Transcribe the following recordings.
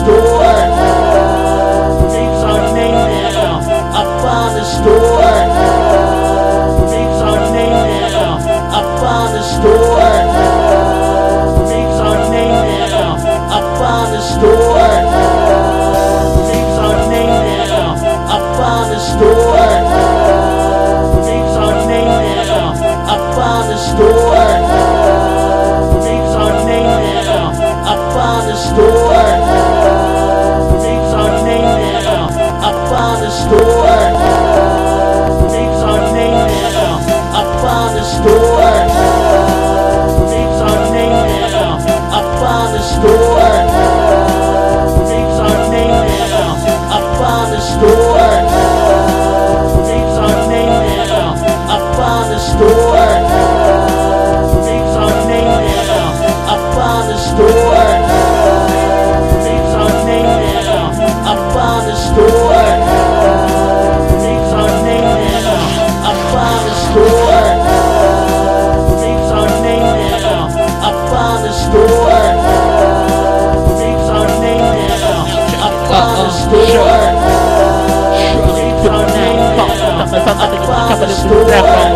store. Things are named now. I found the store. Things are named now. I found the store. Things are named now. I found the store. Things are named now. I found the store. Things are named now. I found the store. Things are named now. I found the store. Things are named now. I found the store. Things are named now. I found the store. Things are named now. I found the store. Things are named now. I found the store. Things are named now. I found the store. Things are named now. I found the store. Things are named now. I found the store. Things are named now. I found the store. Things are named now. I found the store. Things are named now. I found the store. Things are named now. I found the store.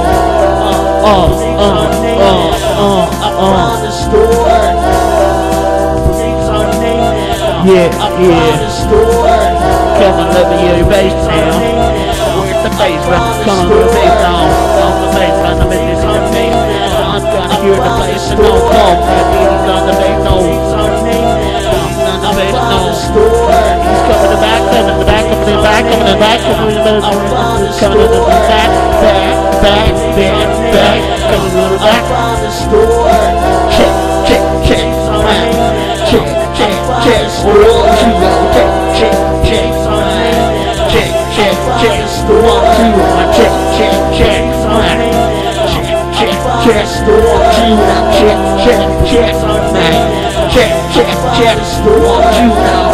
Yeah. Come on, let me hear your bass now. Where's the bass? Come on, the bass now. On the bass, on the bass, on the bass now. I'm gonna hear the bass and no call. That beat's on the bass, no. He's on the bass, no. He's coming the back, coming the back, coming the back, coming the back, coming the back, coming the back, back, coming to the back. Check, check, check, check, check, check. Oh, you go, check, check, check, check, check, check. 1, 2, check, check, check, check, check, check. 1, 2, now, check, check, check, check, check, check. 1, 2, now.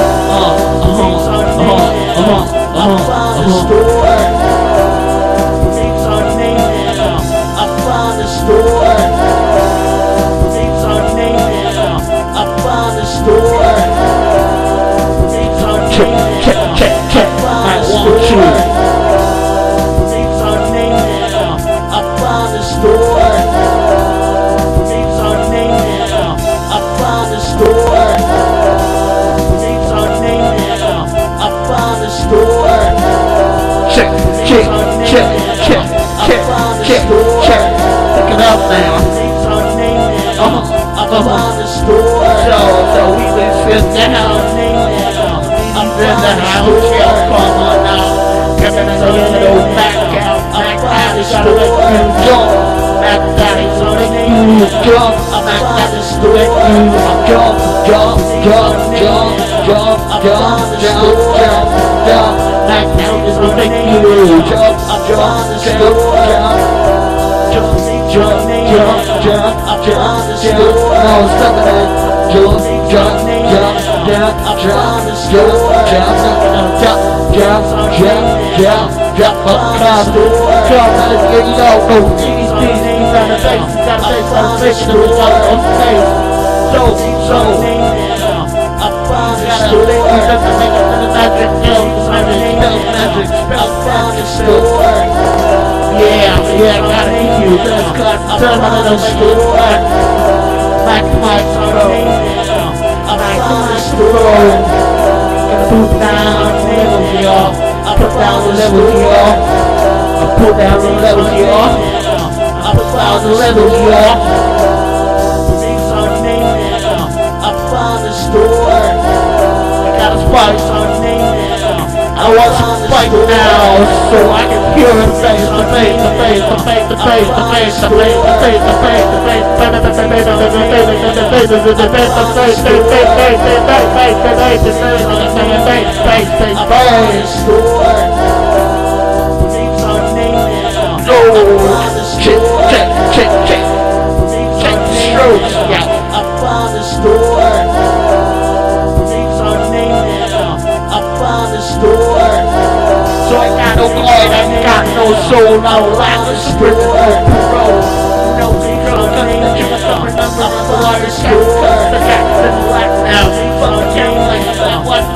Things are named now. I found the store. Things are named now. I found the store. Things are named now. I found the store. Things are named now. I found the store. Things are named now. I found the store. Things are named now. I found the store. Check, check, check, check, check, check, check. Pick it up now. Things are named now. I found the store. So we can sit down. He's in the house, yo, come on now. Coming in a little back out. Back daddy's gonna make you jump. Back daddy's gonna make you jump. Back daddy's gonna make you jump, jump, jump, jump, jump, jump, jump, jump, jump. Back daddy's gonna make you jump, jump, jump, jump, jump, jump, jump, jump, jump. No, stop it. Jump, jump, jump, jump, jump, jump, jump, come, let's get it out, no, these on the face, you got a face on the face, and it's on the face, so, gotta live, you have to make it to the magic, magic spell, yeah, gotta eat you, best class, turn on it, make it back, back to my sorrow, back to my sorrow, gonna put down the levels, y'all, put down the levels, y'all, put down the levels, y'all, put down the levels, y'all. Things are named now. I found the store. I got a spike, I want some spike now, so I can hear it face to face, to face, to face, to face, to face, to face, to face, to face, to face, Things are named now. check, check, check, check, check the strokes, yeah. I found the store. Things are named now. I found the store. So I got no card, I got no soul, no life, sprint, no parole, no control, cause the truth don't remember the liars, can't cut the cats in black now, fuck the game like that, what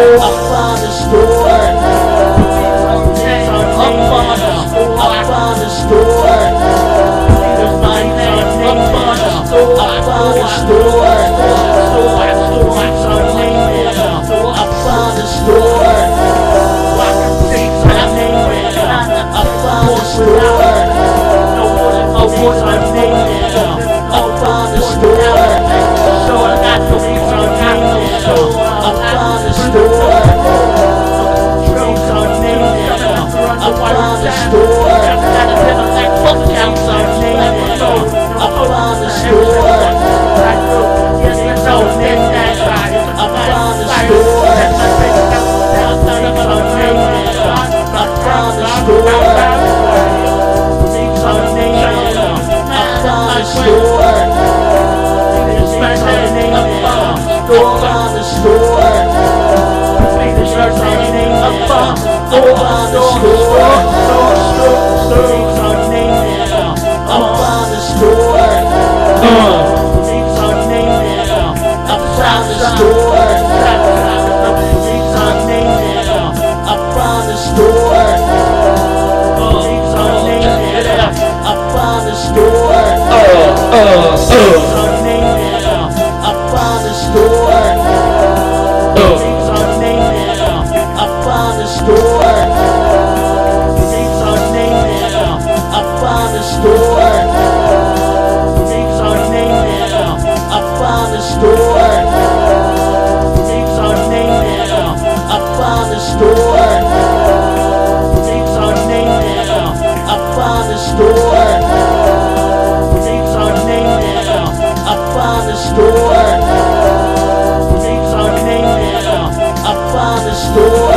Store.